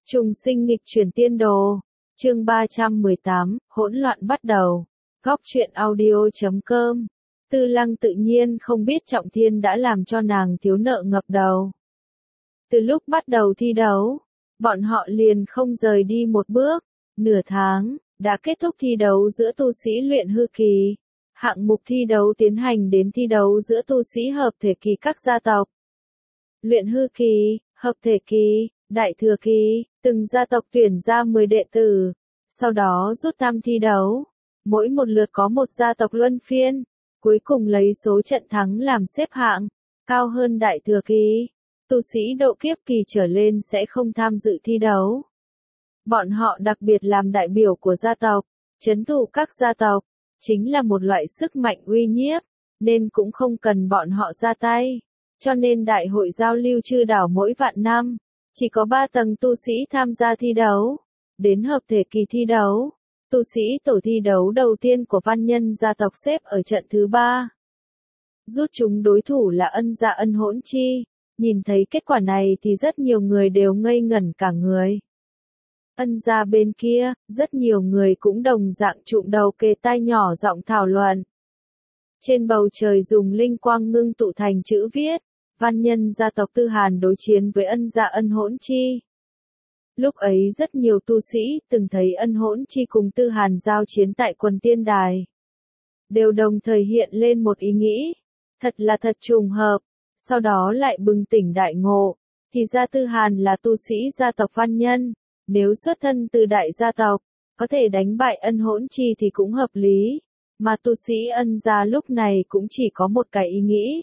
Trùng sinh nghịch chuyển tiên đồ. Chương 318, hỗn loạn bắt đầu. Góc truyện audio.com. Tư Lăng tự nhiên không biết Trọng Thiên đã làm cho nàng thiếu nợ ngập đầu. Từ lúc bắt đầu thi đấu, bọn họ liền không rời đi một bước. Nửa tháng, đã kết thúc thi đấu giữa tu sĩ luyện hư kỳ. Hạng mục thi đấu tiến hành đến thi đấu giữa tu sĩ hợp thể kỳ các gia tộc. Luyện hư kỳ, hợp thể kỳ, đại thừa kỳ, từng gia tộc tuyển ra 10 đệ tử, sau đó rút thăm thi đấu. Mỗi một lượt có một gia tộc luân phiên, cuối cùng lấy số trận thắng làm xếp hạng, cao hơn đại thừa kỳ. Tu sĩ độ kiếp kỳ trở lên sẽ không tham dự thi đấu. Bọn họ đặc biệt làm đại biểu của gia tộc, trấn thủ các gia tộc, chính là một loại sức mạnh uy nhiếp, nên cũng không cần bọn họ ra tay. Cho nên đại hội giao lưu chư đảo mỗi vạn năm, chỉ có 3 tầng tu sĩ tham gia thi đấu. Đến hợp thể kỳ thi đấu, tu sĩ tổ thi đấu đầu tiên của văn nhân gia tộc xếp ở trận thứ 3. Rút chúng đối thủ là Ân Gia Ân Hỗn Chi. Nhìn thấy kết quả này thì rất nhiều người đều ngây ngẩn cả người. Ân gia bên kia, rất nhiều người cũng đồng dạng trụm đầu kề tai nhỏ giọng thảo luận. Trên bầu trời dùng linh quang ngưng tụ thành chữ viết, văn nhân gia tộc Tư Hàn đối chiến với Ân Gia Ân Hỗn Chi. Lúc ấy rất nhiều tu sĩ từng thấy Ân Hỗn Chi cùng Tư Hàn giao chiến tại quần tiên đài. Đều đồng thời hiện lên một ý nghĩ, thật là thật trùng hợp, sau đó lại bừng tỉnh đại ngộ, thì ra Tư Hàn là tu sĩ gia tộc văn nhân, nếu xuất thân từ đại gia tộc, có thể đánh bại Ân Hỗn Chi thì cũng hợp lý, mà tu sĩ Ân gia lúc này cũng chỉ có một cái ý nghĩ.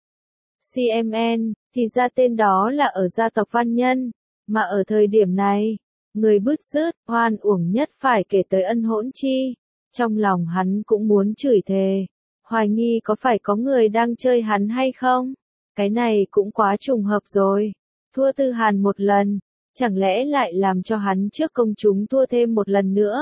CMN, thì ra tên đó là ở gia tộc văn nhân, mà ở thời điểm này, người bứt rứt, oan uổng nhất phải kể tới Ân Hỗn Chi. Trong lòng hắn cũng muốn chửi thề, hoài nghi có phải có người đang chơi hắn hay không? Cái này cũng quá trùng hợp rồi. Thua Tư Hàn một lần, chẳng lẽ lại làm cho hắn trước công chúng thua thêm một lần nữa?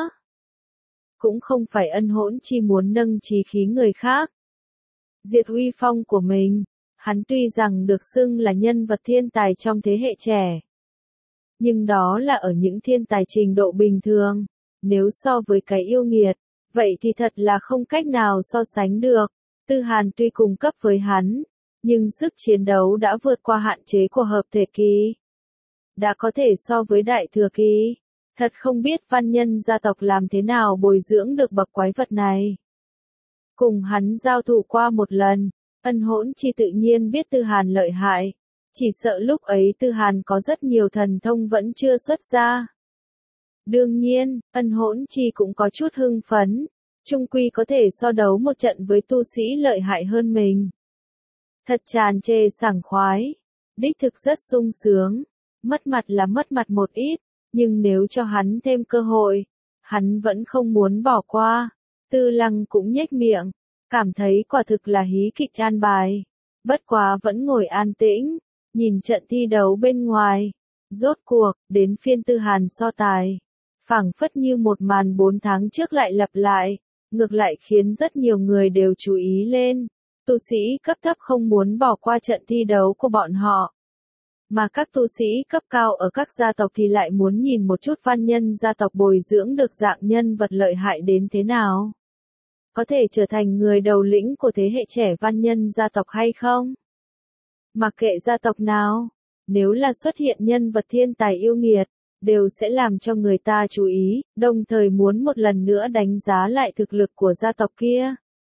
Cũng không phải Ân Hỗn Chi muốn nâng chí khí người khác, diệt uy phong của mình. Hắn tuy rằng được xưng là nhân vật thiên tài trong thế hệ trẻ, nhưng đó là ở những thiên tài trình độ bình thường. Nếu so với cái yêu nghiệt, vậy thì thật là không cách nào so sánh được. Tư Hàn tuy cùng cấp với hắn, nhưng sức chiến đấu đã vượt qua hạn chế của hợp thể kỳ. Đã có thể so với đại thừa kỳ. Thật không biết văn nhân gia tộc làm thế nào bồi dưỡng được bậc quái vật này. Cùng hắn giao thủ qua một lần, Ân Hỗn Chi tự nhiên biết Tư Hàn lợi hại. Chỉ sợ lúc ấy Tư Hàn có rất nhiều thần thông vẫn chưa xuất ra. Đương nhiên, Ân Hỗn Chi cũng có chút hưng phấn. Chung quy có thể so đấu một trận với tu sĩ lợi hại hơn mình. Thật tràn trề sảng khoái. Đích thực rất sung sướng. Mất mặt là mất mặt một ít, nhưng nếu cho hắn thêm cơ hội, hắn vẫn không muốn bỏ qua. Tư Lăng cũng nhếch miệng, cảm thấy quả thực là hí kịch an bài. Bất quá vẫn ngồi an tĩnh, nhìn trận thi đấu bên ngoài. Rốt cuộc, đến phiên Tư Hàn so tài. Phảng phất như một màn 4 tháng trước lại lặp lại, ngược lại khiến rất nhiều người đều chú ý lên. Tu sĩ cấp thấp không muốn bỏ qua trận thi đấu của bọn họ. Mà các tu sĩ cấp cao ở các gia tộc thì lại muốn nhìn một chút văn nhân gia tộc bồi dưỡng được dạng nhân vật lợi hại đến thế nào. Có thể trở thành người đầu lĩnh của thế hệ trẻ văn nhân gia tộc hay không? Mặc kệ gia tộc nào, nếu là xuất hiện nhân vật thiên tài yêu nghiệt, đều sẽ làm cho người ta chú ý, đồng thời muốn một lần nữa đánh giá lại thực lực của gia tộc kia.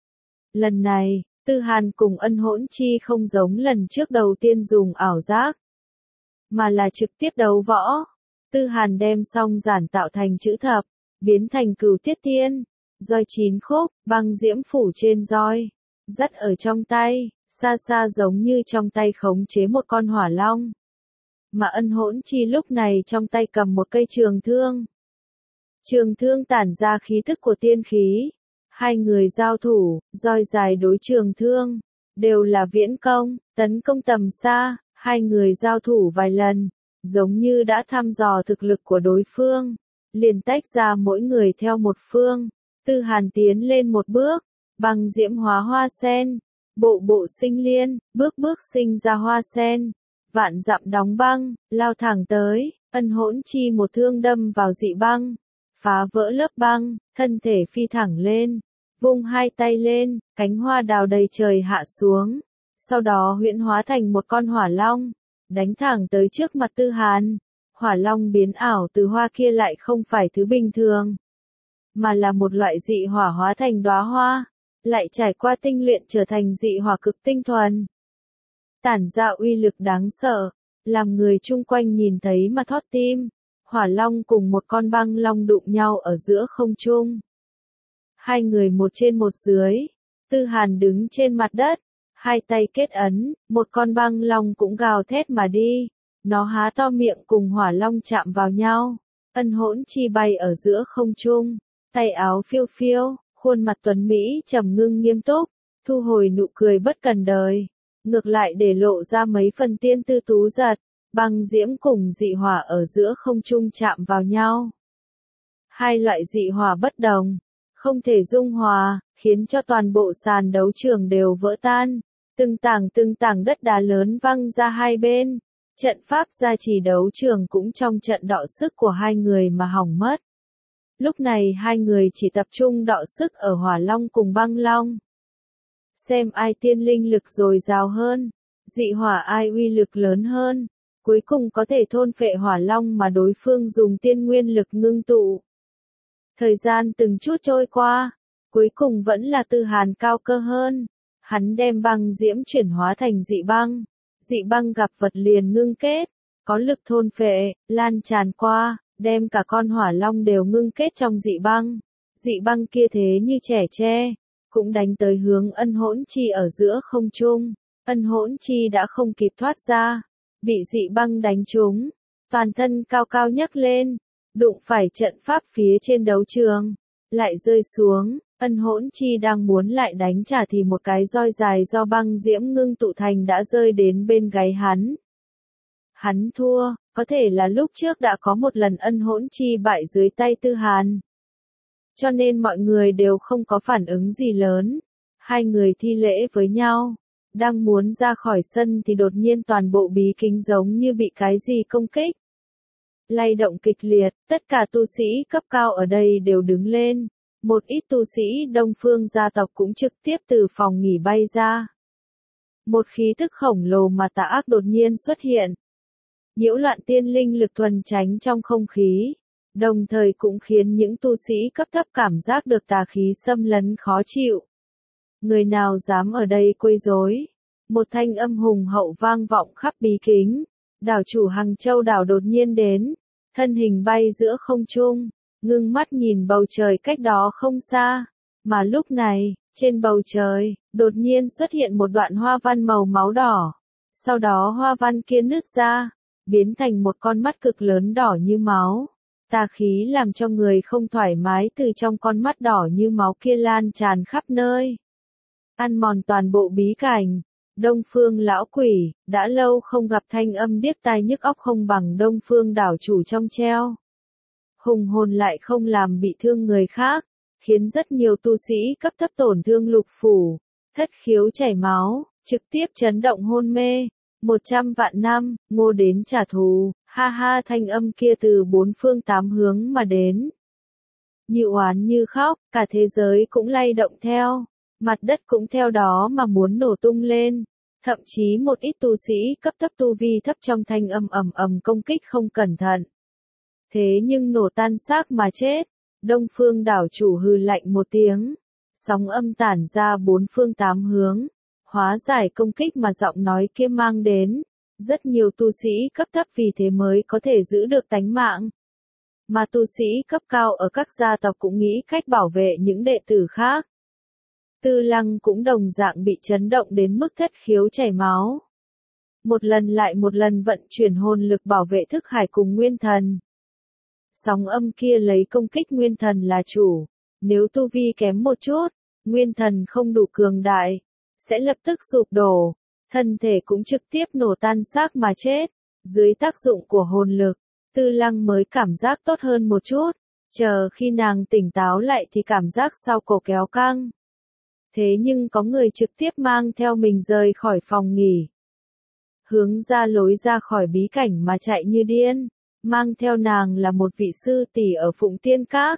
Lần này, Tư Hàn cùng Ân Hỗn Chi không giống lần trước đầu tiên dùng ảo giác, mà là trực tiếp đấu võ. Tư Hàn đem song giản tạo thành chữ thập, biến thành Cửu Tiết Thiên, roi 9 khúc, băng diễm phủ trên roi, dắt ở trong tay, xa xa giống như trong tay khống chế một con hỏa long. Mà Ân Hỗn Chi lúc này trong tay cầm một cây trường thương. Trường thương tản ra khí tức của tiên khí. Hai người giao thủ, roi dài đối trường thương, đều là viễn công, tấn công tầm xa. Hai người giao thủ vài lần, giống như đã thăm dò thực lực của đối phương, liền tách ra mỗi người theo một phương. Tư Hàn tiến lên một bước, băng diễm hóa hoa sen, bộ bộ sinh liên, bước bước sinh ra hoa sen, vạn dặm đóng băng, lao thẳng tới, Ân Hỗn Chi một thương đâm vào dị băng, phá vỡ lớp băng, thân thể phi thẳng lên, vung hai tay lên, cánh hoa đào đầy trời hạ xuống, sau đó huyễn hóa thành một con hỏa long, đánh thẳng tới trước mặt Tư Hàn. Hỏa long biến ảo từ hoa kia lại không phải thứ bình thường, mà là một loại dị hỏa hóa thành đóa hoa, lại trải qua tinh luyện trở thành dị hỏa cực tinh thuần. Tản ra uy lực đáng sợ, làm người chung quanh nhìn thấy mà thót tim. Hỏa long cùng một con băng long đụng nhau ở giữa không trung. Hai người một trên một dưới, Tư Hàn đứng trên mặt đất, hai tay kết ấn, một con băng long cũng gào thét mà đi. Nó há to miệng cùng hỏa long chạm vào nhau. Ân Hỗn Chi bay ở giữa không trung, tay áo phiêu phiêu, khuôn mặt tuấn Mỹ trầm ngưng nghiêm túc, thu hồi nụ cười bất cần đời. Ngược lại để lộ ra mấy phần tiên tư tú giật, băng diễm cùng dị hỏa ở giữa không trung chạm vào nhau. Hai loại dị hỏa bất đồng, không thể dung hòa, khiến cho toàn bộ sàn đấu trường đều vỡ tan. Từng tảng đất đá lớn văng ra hai bên. Trận pháp gia trì đấu trường cũng trong trận đọ sức của hai người mà hỏng mất. Lúc này hai người chỉ tập trung đọ sức ở hỏa long cùng băng long. Xem ai tiên linh lực dồi dào hơn, dị hỏa ai uy lực lớn hơn, cuối cùng có thể thôn phệ hỏa long mà đối phương dùng tiên nguyên lực ngưng tụ. Thời gian từng chút trôi qua, cuối cùng vẫn là Tư Hàn cao cơ hơn. Hắn đem băng diễm chuyển hóa thành dị băng. Dị băng gặp vật liền ngưng kết, có lực thôn phệ, lan tràn qua, đem cả con hỏa long đều ngưng kết trong dị băng. Dị băng kia thế như trẻ tre, cũng đánh tới hướng Ân Hỗn Chi ở giữa không trung. Ân Hỗn Chi đã không kịp thoát ra, bị dị băng đánh trúng, toàn thân cao cao nhấc lên, đụng phải trận pháp phía trên đấu trường, lại rơi xuống. Ân Hỗn Chi đang muốn lại đánh trả thì một cái roi dài do băng diễm ngưng tụ thành đã rơi đến bên gáy hắn. Hắn thua, có thể là lúc trước đã có một lần Ân Hỗn Chi bại dưới tay Tư Hàn. Cho nên mọi người đều không có phản ứng gì lớn. Hai người thi lễ với nhau, đang muốn ra khỏi sân thì đột nhiên toàn bộ bí kính giống như bị cái gì công kích. Lay động kịch liệt, tất cả tu sĩ cấp cao ở đây đều đứng lên. Một ít tu sĩ Đông Phương gia tộc cũng trực tiếp từ phòng nghỉ bay ra. Một khí thức khổng lồ mà tà ác đột nhiên xuất hiện. Nhiễu loạn tiên linh lực thuần tránh trong không khí, đồng thời cũng khiến những tu sĩ cấp thấp cảm giác được tà khí xâm lấn khó chịu. Người nào dám ở đây quấy rối? Một thanh âm hùng hậu vang vọng khắp bí kính. Đảo chủ Hằng Châu đảo đột nhiên đến, thân hình bay giữa không trung. Ngưng mắt nhìn bầu trời cách đó không xa, mà lúc này, trên bầu trời, đột nhiên xuất hiện một đoạn hoa văn màu máu đỏ. Sau đó hoa văn kia nứt ra, biến thành một con mắt cực lớn đỏ như máu. Tà khí làm cho người không thoải mái từ trong con mắt đỏ như máu kia lan tràn khắp nơi. Ăn mòn toàn bộ bí cảnh. Đông Phương lão quỷ, đã lâu không gặp thanh âm điếc tai nhức óc không bằng Đông Phương đảo chủ trong treo. Hùng hồn lại không làm bị thương người khác, khiến rất nhiều tu sĩ cấp thấp tổn thương lục phủ, thất khiếu chảy máu, trực tiếp chấn động hôn mê. 100 vạn năm, Ngô đến trả thù, ha ha thanh âm kia từ bốn phương tám hướng mà đến. Như oán như khóc, cả thế giới cũng lay động theo, mặt đất cũng theo đó mà muốn nổ tung lên. Thậm chí một ít tu sĩ cấp thấp tu vi thấp trong thanh âm ầm ầm công kích không cẩn thận. Thế nhưng nổ tan xác mà chết. Đông Phương đảo chủ hừ lạnh một tiếng. Sóng âm tản ra bốn phương tám hướng. Hóa giải công kích mà giọng nói kia mang đến. Rất nhiều tu sĩ cấp thấp vì thế mới có thể giữ được tánh mạng. Mà tu sĩ cấp cao ở các gia tộc cũng nghĩ cách bảo vệ những đệ tử khác. Tư Lăng cũng đồng dạng bị chấn động đến mức thất khiếu chảy máu. Một lần lại một lần vận chuyển hồn lực bảo vệ thức hải cùng nguyên thần. Sóng âm kia lấy công kích nguyên thần là chủ. Nếu tu vi kém một chút, nguyên thần không đủ cường đại, sẽ lập tức sụp đổ. Thân thể cũng trực tiếp nổ tan xác mà chết. Dưới tác dụng của hồn lực, Tư Lăng mới cảm giác tốt hơn một chút. Chờ khi nàng tỉnh táo lại thì cảm giác sau cổ kéo căng. Thế nhưng có người trực tiếp mang theo mình rời khỏi phòng nghỉ. Hướng ra lối ra khỏi bí cảnh mà chạy như điên. mang theo nàng là một vị sư tỷ ở Phụng Tiên Các.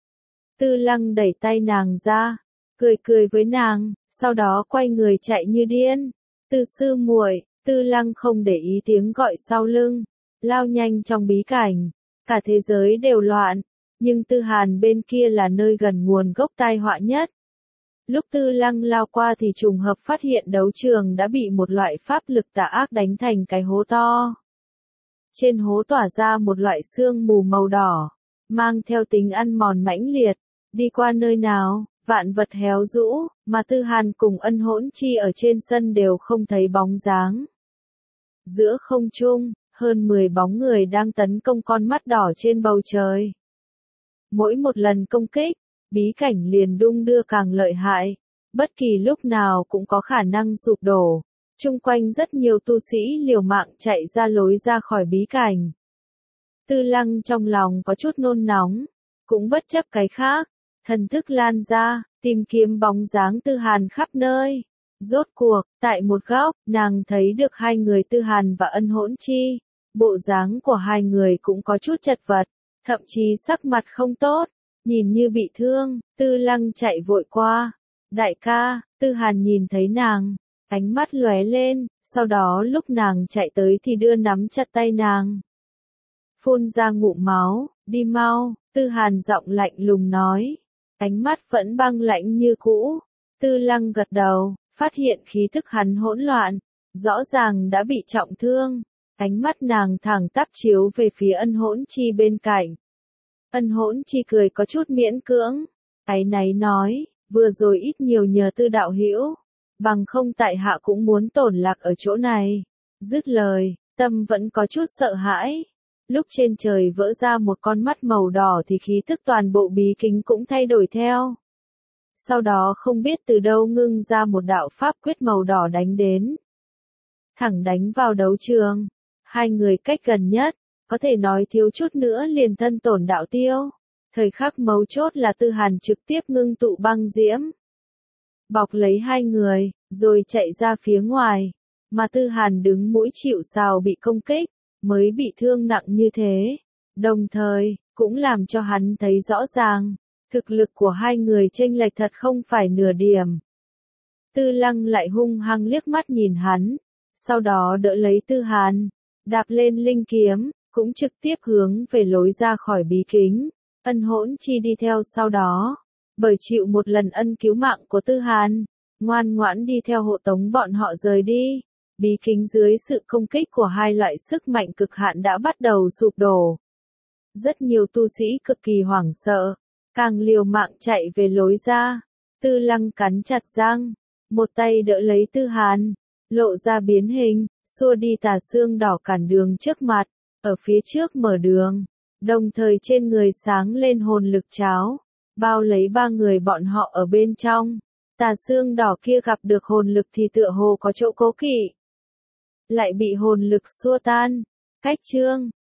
Tư Lăng đẩy tay nàng ra, cười cười với nàng, sau đó quay người chạy như điên. Tư sư muội, Tư Lăng không để ý tiếng gọi sau lưng, lao nhanh trong bí cảnh. Cả thế giới đều loạn, nhưng Tư Hàn bên kia là nơi gần nguồn gốc tai họa nhất. Lúc Tư Lăng lao qua thì trùng hợp phát hiện đấu trường đã bị một loại pháp lực tà ác đánh thành cái hố to. Trên hố tỏa ra một loại sương mù màu đỏ, mang theo tính ăn mòn mãnh liệt. Đi qua nơi nào, vạn vật héo rũ, mà Tư Hàn cùng Ân Hỗn Chi ở trên sân đều không thấy bóng dáng. Giữa không trung, hơn 10 bóng người đang tấn công con mắt đỏ trên bầu trời. Mỗi một lần công kích, bí cảnh liền đung đưa càng lợi hại, bất kỳ lúc nào cũng có khả năng sụp đổ. Chung quanh rất nhiều tu sĩ liều mạng chạy ra lối ra khỏi bí cảnh. Tư Lăng trong lòng có chút nôn nóng, cũng bất chấp cái khác, thần thức lan ra, tìm kiếm bóng dáng Tư Hàn khắp nơi. Rốt cuộc, tại một góc, nàng thấy được hai người Tư Hàn và Ân Hỗn Chi. Bộ dáng của hai người cũng có chút chật vật, thậm chí sắc mặt không tốt, nhìn như bị thương. Tư Lăng chạy vội qua. Đại ca, Tư Hàn nhìn thấy nàng, ánh mắt lóe lên, sau đó lúc nàng chạy tới thì đưa nắm chặt tay nàng. Phun ra ngụm máu, đi mau, Tư Hàn giọng lạnh lùng nói. Ánh mắt vẫn băng lãnh như cũ. Tư Lăng gật đầu, phát hiện khí thức hắn hỗn loạn, rõ ràng đã bị trọng thương. Ánh mắt nàng thẳng tắp chiếu về phía Ân Hỗn Chi bên cạnh. Ân Hỗn Chi cười có chút miễn cưỡng, áy náy nói, vừa rồi ít nhiều nhờ Tư đạo hữu, bằng không tại hạ cũng muốn tổn lạc ở chỗ này. Dứt lời, tâm vẫn có chút sợ hãi. Lúc trên trời vỡ ra một con mắt màu đỏ thì khí tức toàn bộ bí kính cũng thay đổi theo. Sau đó không biết từ đâu ngưng ra một đạo pháp quyết màu đỏ đánh đến. Thẳng đánh vào đấu trường. Hai người cách gần nhất, có thể nói thiếu chút nữa liền thân tổn đạo tiêu. Thời khắc mấu chốt là Tư Hàn trực tiếp ngưng tụ băng diễm. Bọc lấy hai người, rồi chạy ra phía ngoài. Mà Tư Hàn đứng mũi chịu sào bị công kích, mới bị thương nặng như thế. Đồng thời, cũng làm cho hắn thấy rõ ràng, thực lực của hai người chênh lệch thật không phải nửa điểm. Tư Lăng lại hung hăng liếc mắt nhìn hắn, sau đó đỡ lấy Tư Hàn, đạp lên linh kiếm, cũng trực tiếp hướng về lối ra khỏi bí kính. Ân Hỗn Chi đi theo sau đó, bởi chịu một lần ân cứu mạng của Tư Hàn, ngoan ngoãn đi theo hộ tống bọn họ rời đi. Bí kính dưới sự công kích của hai loại sức mạnh cực hạn đã bắt đầu sụp đổ. Rất nhiều tu sĩ cực kỳ hoảng sợ, càng liều mạng chạy về lối ra. Tư Lăng cắn chặt răng, một tay đỡ lấy Tư Hàn, lộ ra biến hình, xua đi tà xương đỏ cản đường trước mặt, ở phía trước mở đường, đồng thời trên người sáng lên hồn lực cháo, bao lấy ba người bọn họ ở bên trong. Tà xương đỏ kia gặp được hồn lực thì tựa hồ có chỗ cố kỵ, lại bị hồn lực xua tan. Cách chương